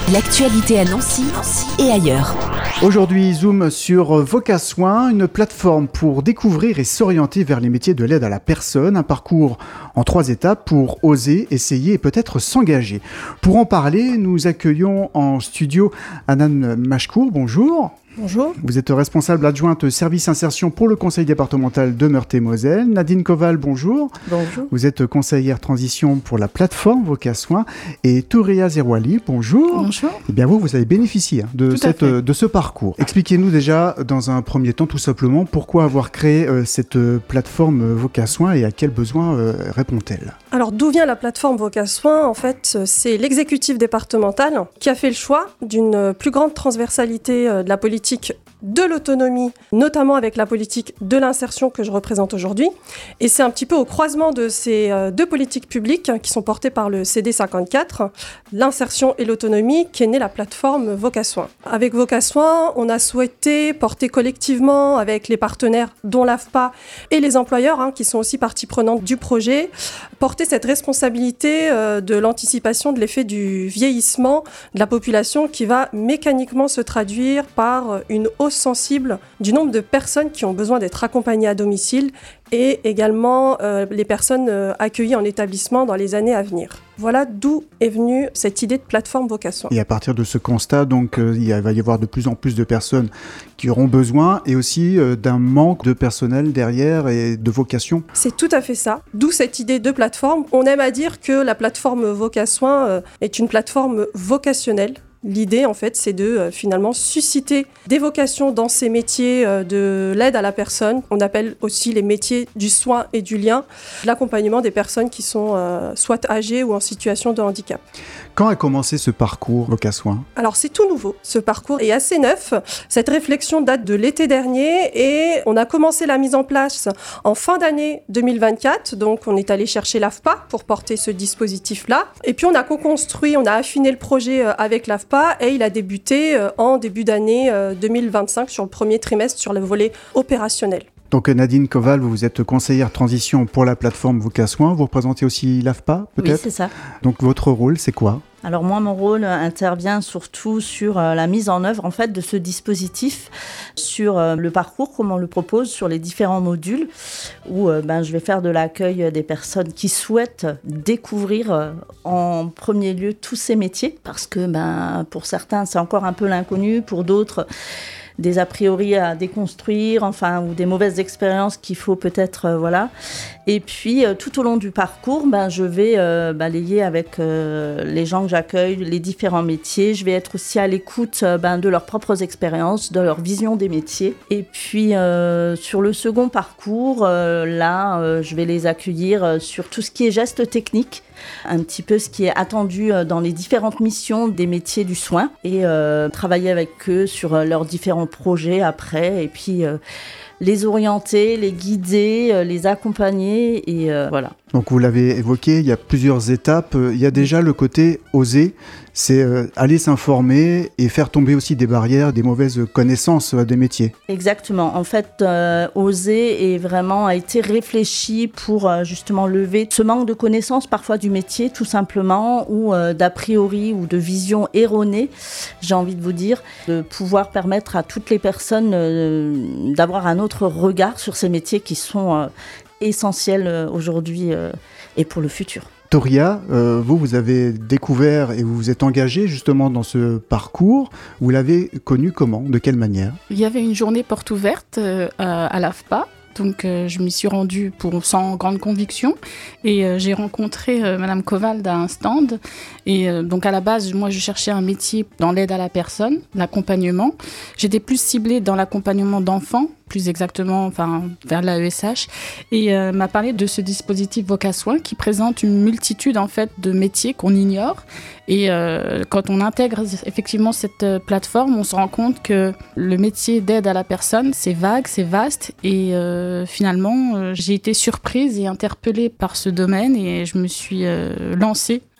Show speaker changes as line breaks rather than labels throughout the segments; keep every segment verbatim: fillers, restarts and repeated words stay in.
L'actualité à Nancy, Nancy et ailleurs.
Aujourd'hui, zoom sur VocaSoin, une plateforme pour découvrir et s'orienter vers les métiers de l'aide à la personne. Un parcours en trois étapes pour oser, essayer et peut-être s'engager. Pour en parler, nous accueillons en studio Hanan Machkour. Bonjour.
Bonjour.
Vous êtes responsable adjointe service insertion pour le conseil départemental de Meurthe-et-Moselle. Nadine Koval, bonjour.
Bonjour.
Vous êtes conseillère transition pour la plateforme VocaSoin. Et Touria Zerouali, bonjour.
Bonjour.
Eh bien vous, vous avez bénéficié de, cette, de ce parcours. Expliquez-nous déjà, dans un premier temps, tout simplement, pourquoi avoir créé euh, cette euh, plateforme VocaSoin et à quels besoins euh, répond-elle ?
Alors, d'où vient la plateforme VocaSoin ? En fait, c'est l'exécutif départemental qui a fait le choix d'une plus grande transversalité euh, de la politique de l'autonomie, notamment avec la politique de l'insertion que je représente aujourd'hui. Et c'est un petit peu au croisement de ces euh, deux politiques publiques qui sont portées par le C D cinquante-quatre, l'insertion et l'autonomie, qui est née la plateforme VocaSoin. Avec VocaSoin, on a souhaité porter collectivement avec les partenaires, dont l'A F P A et les employeurs, hein, qui sont aussi partie prenante du projet, porter cette responsabilité euh, de l'anticipation de l'effet du vieillissement de la population qui va mécaniquement se traduire par une hausse sensible du nombre de personnes qui ont besoin d'être accompagnées à domicile et également euh, les personnes euh, accueillies en établissement dans les années à venir. Voilà d'où est venue cette idée de plateforme VocaSoin.
Et à partir de ce constat, donc, euh, il va y avoir de plus en plus de personnes qui auront besoin et aussi euh, d'un manque de personnel derrière et de vocation.
C'est tout à fait ça. D'où cette idée de plateforme. On aime à dire que la plateforme VocaSoin euh, est une plateforme vocationnelle. L'idée, en fait, c'est de euh, finalement susciter des vocations dans ces métiers euh, de l'aide à la personne. On appelle aussi les métiers du soin et du lien, l'accompagnement des personnes qui sont euh, soit âgées ou en situation de handicap.
Quand a commencé ce parcours VocaSoin ?
Alors, c'est tout nouveau. Ce parcours est assez neuf. Cette réflexion date de l'été dernier et on a commencé la mise en place en fin d'année deux mille vingt-quatre. Donc, on est allé chercher l'A F P A pour porter ce dispositif-là. Et puis, on a co-construit, on a affiné le projet avec l'A F P A et il a débuté en début d'année deux mille vingt-cinq sur le premier trimestre sur le volet opérationnel.
Donc Nadine Koval, vous êtes conseillère transition pour la plateforme VocaSoin. Vous représentez aussi l'A F P A, peut-être ?
Oui, c'est ça.
Donc votre rôle, c'est quoi ?
Alors moi, mon rôle intervient surtout sur euh, la mise en œuvre en fait de ce dispositif, sur euh, le parcours, comme on le propose, sur les différents modules, où euh, ben, je vais faire de l'accueil des personnes qui souhaitent découvrir euh, en premier lieu tous ces métiers, parce que ben, pour certains, c'est encore un peu l'inconnu, pour d'autres, des a priori à déconstruire, enfin, ou des mauvaises expériences qu'il faut peut-être, euh, voilà. Et puis, euh, tout au long du parcours, ben, je vais euh, balayer avec euh, les gens que j'accueille, les différents métiers. Je vais être aussi à l'écoute euh, ben, de leurs propres expériences, de leur vision des métiers. Et puis, euh, sur le second parcours, euh, là, euh, je vais les accueillir euh, sur tout ce qui est gestes techniques, un petit peu ce qui est attendu euh, dans les différentes missions des métiers du soin, et euh, travailler avec eux sur euh, leurs différents projets après, et puis euh, les orienter, les guider, euh, les accompagner, et euh, voilà.
Donc vous l'avez évoqué, il y a plusieurs étapes. Il y a déjà le côté oser, c'est euh, aller s'informer et faire tomber aussi des barrières, des mauvaises connaissances euh, des métiers.
Exactement. En fait, euh, oser est vraiment a été réfléchi pour euh, justement lever ce manque de connaissances parfois du métier, tout simplement, ou euh, d'a priori ou de vision erronée, j'ai envie de vous dire, de pouvoir permettre à toutes les personnes euh, d'avoir un autre regard sur ces métiers qui sont euh, essentiels aujourd'hui euh, et pour le futur.
Touria, euh, vous, vous avez découvert et vous vous êtes engagé justement dans ce parcours. Vous l'avez connu comment ? De quelle manière ?
Il y avait une journée porte ouverte euh, à l'A F P A. Donc, euh, je m'y suis rendue pour, sans grande conviction et euh, j'ai rencontré euh, Madame Koval à un stand. Et euh, donc, à la base, moi, je cherchais un métier dans l'aide à la personne, l'accompagnement. J'étais plus ciblée dans l'accompagnement d'enfants, plus exactement enfin, vers l'A E S H. Et euh, m'a parlé de ce dispositif VocaSoin qui présente une multitude en fait, de métiers qu'on ignore. Et euh, quand on intègre effectivement cette euh, plateforme, on se rend compte que le métier d'aide à la personne, c'est vague, c'est vaste. Et euh, finalement, euh, j'ai été surprise et interpellée par ce domaine et je me suis euh, lancée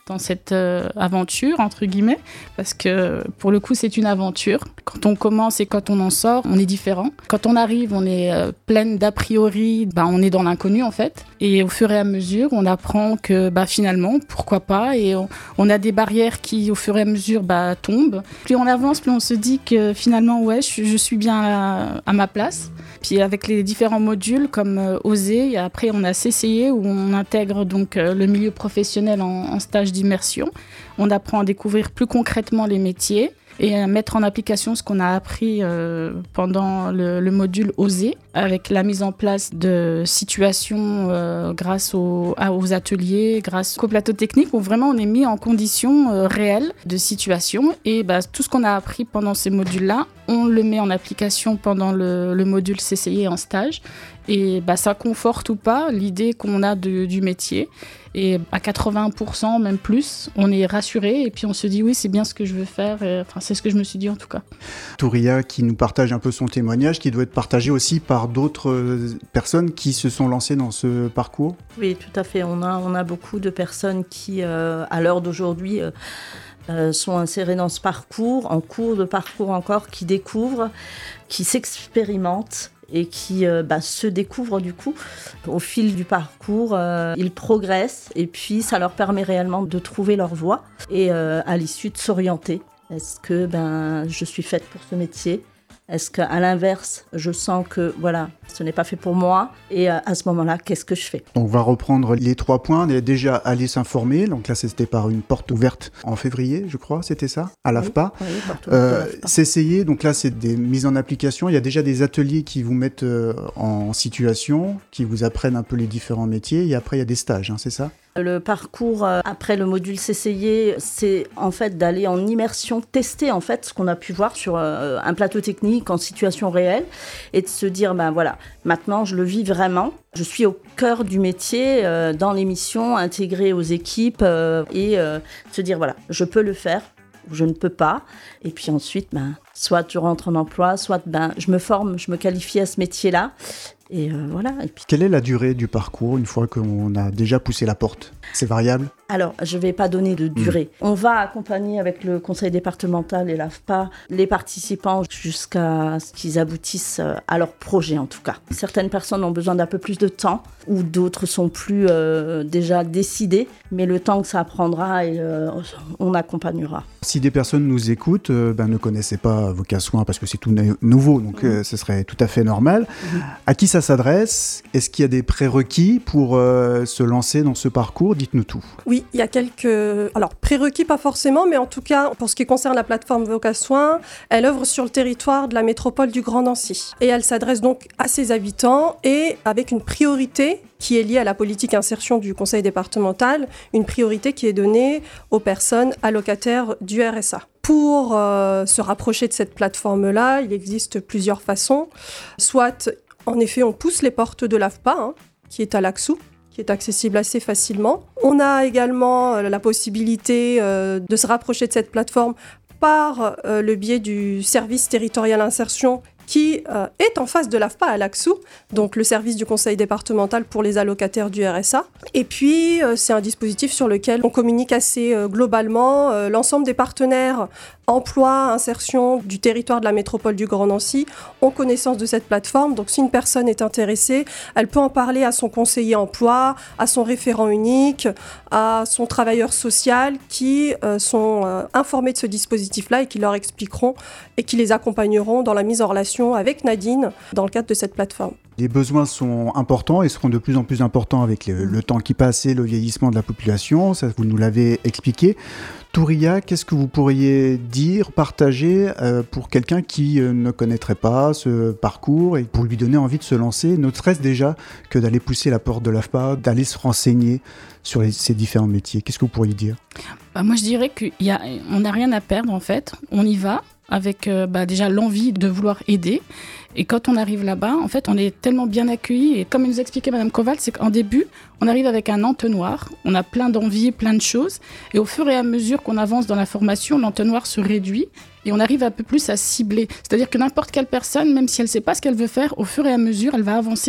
dans cette euh, aventure, entre guillemets, parce que pour le coup, c'est une aventure. Quand on commence et quand on en sort, on est différent. Quand on arrive, on est euh, pleine d'a priori, bah, on est dans l'inconnu en fait. Et au fur et à mesure, on apprend que bah, finalement, pourquoi pas, et on, on a des barrières qui, au fur et à mesure, bah, tombent. Plus on avance, plus on se dit que finalement, ouais, je, je suis bien à, à ma place. Puis avec les différents modules comme euh, Oser, et après on a C C I où on intègre donc euh, le milieu professionnel en, en stage d'immersion. On apprend à découvrir plus concrètement les métiers et à mettre en application ce qu'on a appris euh, pendant le, le module Oser, avec la mise en place de situations euh, grâce aux, à, aux ateliers, grâce au plateau technique, où vraiment on est mis en conditions euh, réelles de situation. Et bah, tout ce qu'on a appris pendant ces modules-là, on le met en application pendant le, le module C C I en stage. Et bah, ça conforte ou pas l'idée qu'on a de, du métier. Et à quatre-vingts pour cent, même plus, on est rassuré et puis on se dit oui, c'est bien ce que je veux faire. Et, enfin, c'est ce que je me suis dit en tout cas.
Touria qui nous partage un peu son témoignage, qui doit être partagé aussi par d'autres personnes qui se sont lancées dans ce parcours.
Oui, tout à fait. On a, on a beaucoup de personnes qui, euh, à l'heure d'aujourd'hui, euh, euh, sont insérées dans ce parcours, en cours de parcours encore, qui découvrent, qui s'expérimentent et qui euh, bah, se découvrent du coup. Au fil du parcours, euh, ils progressent et puis ça leur permet réellement de trouver leur voie et euh, à l'issue de s'orienter. Est-ce que ben, je suis faite pour ce métier ? Est-ce qu'à l'inverse, je sens que voilà, ce n'est pas fait pour moi et euh, à ce moment-là, qu'est-ce que je fais ?
On va reprendre les trois points. On est déjà allé s'informer. Donc là, c'était par une porte ouverte en février, je crois, c'était ça, à l'A F P A.
Oui, oui, porte ouverte
euh,
à l'A F P A.
S'essayer, donc là, c'est des mises en application. Il y a déjà des ateliers qui vous mettent euh, en situation, qui vous apprennent un peu les différents métiers. Et après, il y a des stages, hein, c'est ça ?
Le parcours euh, après le module C C I, c'est en fait d'aller en immersion, tester en fait ce qu'on a pu voir sur euh, un plateau technique en situation réelle et de se dire ben voilà, maintenant je le vis vraiment, je suis au cœur du métier, euh, dans l'émission, intégrée aux équipes euh, et euh, se dire voilà, je peux le faire ou je ne peux pas. Et puis ensuite, ben, soit je rentre en emploi, soit ben, je me forme, je me qualifie à ce métier-là. Et euh, voilà. Et puis...
Quelle est la durée du parcours une fois qu'on a déjà poussé la porte ? C'est variable ?
Alors, je ne vais pas donner de durée. Mmh. On va accompagner avec le conseil départemental et l'A F P A les participants jusqu'à ce qu'ils aboutissent à leur projet en tout cas. Certaines personnes ont besoin d'un peu plus de temps ou d'autres sont plus euh, déjà décidées, mais le temps que ça prendra, et, euh, on accompagnera.
Si des personnes nous écoutent, euh, ben, ne connaissaient pas Vocasoin parce que c'est tout n- nouveau, donc mmh. euh, ce serait tout à fait normal. Mmh. À qui ça s'adresse ? Est-ce qu'il y a des prérequis pour euh, se lancer dans ce parcours ? Dites-nous tout.
Oui, il y a quelques... Alors, prérequis, pas forcément, mais en tout cas, pour ce qui concerne la plateforme Vocasoin, elle œuvre sur le territoire de la métropole du Grand Nancy. Et elle s'adresse donc à ses habitants et avec une priorité qui est liée à la politique insertion du conseil départemental, une priorité qui est donnée aux personnes allocataires du R S A. Pour euh, se rapprocher de cette plateforme-là, il existe plusieurs façons. Soit, en effet, on pousse les portes de l'A F P A, hein, qui est à l'Axou, qui est accessible assez facilement. On a également euh, la possibilité euh, de se rapprocher de cette plateforme par euh, le biais du service territorial insertion qui euh, est en face de l'A F P A à l'Axou, donc le service du conseil départemental pour les allocataires du R S A. Et puis, euh, c'est un dispositif sur lequel on communique assez euh, globalement. Euh, l'ensemble des partenaires emploi, insertion du territoire de la métropole du Grand Nancy ont connaissance de cette plateforme. Donc, si une personne est intéressée, elle peut en parler à son conseiller emploi, à son référent unique, à son travailleur social qui euh, sont euh, informés de ce dispositif-là et qui leur expliqueront et qui les accompagneront dans la mise en relation avec Nadine dans le cadre de cette plateforme.
Les besoins sont importants et seront de plus en plus importants avec le, le temps qui passe et le vieillissement de la population, ça vous nous l'avez expliqué. Touria, qu'est-ce que vous pourriez dire, partager euh, pour quelqu'un qui euh, ne connaîtrait pas ce parcours et pour lui donner envie de se lancer, ne serait-ce déjà que d'aller pousser la porte de l'A F P A, d'aller se renseigner sur les, ces différents métiers. Qu'est-ce que vous pourriez dire ?
Bah, moi, je dirais qu'on n'a rien à perdre en fait, on y va avec euh, bah, déjà l'envie de vouloir aider. Et quand on arrive là-bas, en fait, on est tellement bien accueillis. Et comme nous expliquait Madame Koval, c'est qu'en début, on arrive avec un entonnoir. On a plein d'envies, plein de choses. Et au fur et à mesure qu'on avance dans la formation, l'entonnoir se réduit et on arrive un peu plus à cibler. C'est-à-dire que n'importe quelle personne, même si elle ne sait pas ce qu'elle veut faire, au fur et à mesure, elle va avancer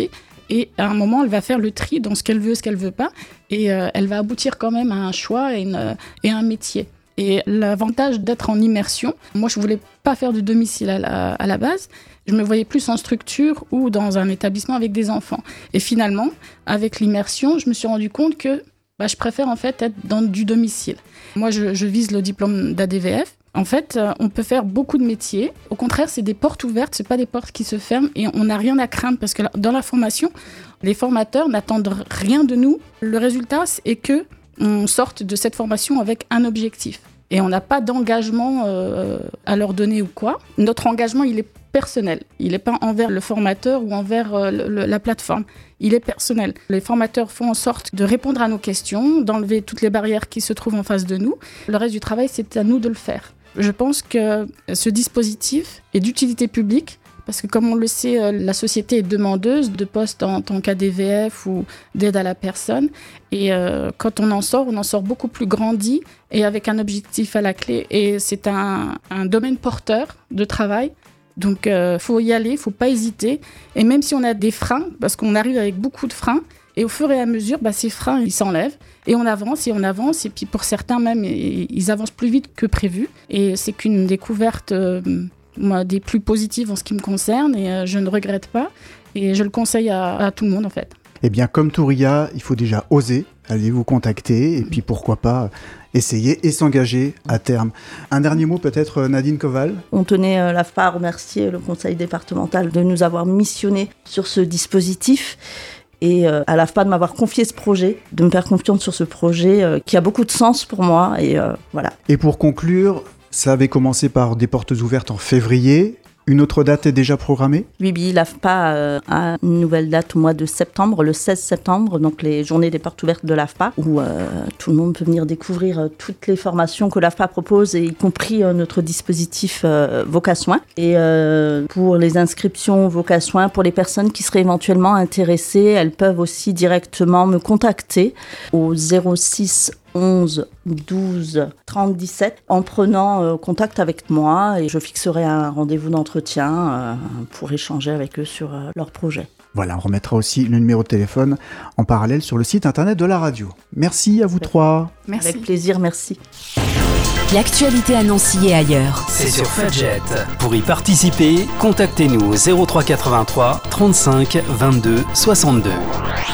et à un moment, elle va faire le tri dans ce qu'elle veut, ce qu'elle veut pas, et euh, elle va aboutir quand même à un choix et, une, et un métier. Et l'avantage d'être en immersion, moi je voulais pas faire du domicile à la, à la base, je me voyais plus en structure ou dans un établissement avec des enfants. Et finalement, avec l'immersion, je me suis rendu compte que bah, je préfère en fait être dans du domicile. Moi je, je vise le diplôme d'A D V F. En fait, euh, on peut faire beaucoup de métiers. Au contraire, c'est des portes ouvertes, c'est pas des portes qui se ferment et on n'a rien à craindre parce que dans la formation, les formateurs n'attendent rien de nous. Le résultat, c'est que on sorte de cette formation avec un objectif. Et on n'a pas d'engagement euh, à leur donner ou quoi. Notre engagement, il est personnel. Il n'est pas envers le formateur ou envers euh, le, la plateforme. Il est personnel. Les formateurs font en sorte de répondre à nos questions, d'enlever toutes les barrières qui se trouvent en face de nous. Le reste du travail, c'est à nous de le faire. Je pense que ce dispositif est d'utilité publique parce que comme on le sait, la société est demandeuse de postes en tant qu'A D V F ou d'aide à la personne. Et euh, quand on en sort, on en sort beaucoup plus grandi et avec un objectif à la clé. Et c'est un, un domaine porteur de travail. Donc il euh, faut y aller, il ne faut pas hésiter. Et même si on a des freins, parce qu'on arrive avec beaucoup de freins, et au fur et à mesure, bah, ces freins, ils s'enlèvent. Et on avance et on avance. Et puis pour certains même, ils avancent plus vite que prévu. Et c'est qu'une découverte euh, moi, des plus positives en ce qui me concerne. Et euh, je ne regrette pas. Et je le conseille à, à tout le monde en fait.
Eh bien, comme Touria, il faut déjà oser. Allez vous contacter. Et puis pourquoi pas essayer et s'engager à terme. Un dernier mot peut-être, Nadine Koval.
On tenait euh, l'A F P A à remercier le conseil départemental de nous avoir missionné sur ce dispositif. Et euh, à l'A F P A de m'avoir confié ce projet, de me faire confiance sur ce projet euh, qui a beaucoup de sens pour moi. Et euh, voilà.
Et pour conclure, ça avait commencé par des portes ouvertes en février. Une autre date est déjà programmée ?
Oui, oui, l'A F P A euh, a une nouvelle date au mois de septembre, le seize septembre, donc les journées des portes ouvertes de l'A F P A, où euh, tout le monde peut venir découvrir euh, toutes les formations que l'A F P A propose, et y compris euh, notre dispositif euh, Vocasoin. Et euh, pour les inscriptions Vocasoin, pour les personnes qui seraient éventuellement intéressées, elles peuvent aussi directement me contacter au zéro six onze douze trente dix-sept en prenant euh, contact avec moi et je fixerai un rendez-vous d'entretien euh, pour échanger avec eux sur euh, leur projet.
Voilà, on remettra aussi le numéro de téléphone en parallèle sur le site internet de la radio. Merci à vous trois.
Merci.
Avec plaisir, merci.
L'actualité à Nancy et ailleurs.
C'est sur Fudget. Pour y participer, contactez-nous au zéro trois quatre-vingt-trois trente-cinq vingt-deux soixante-deux.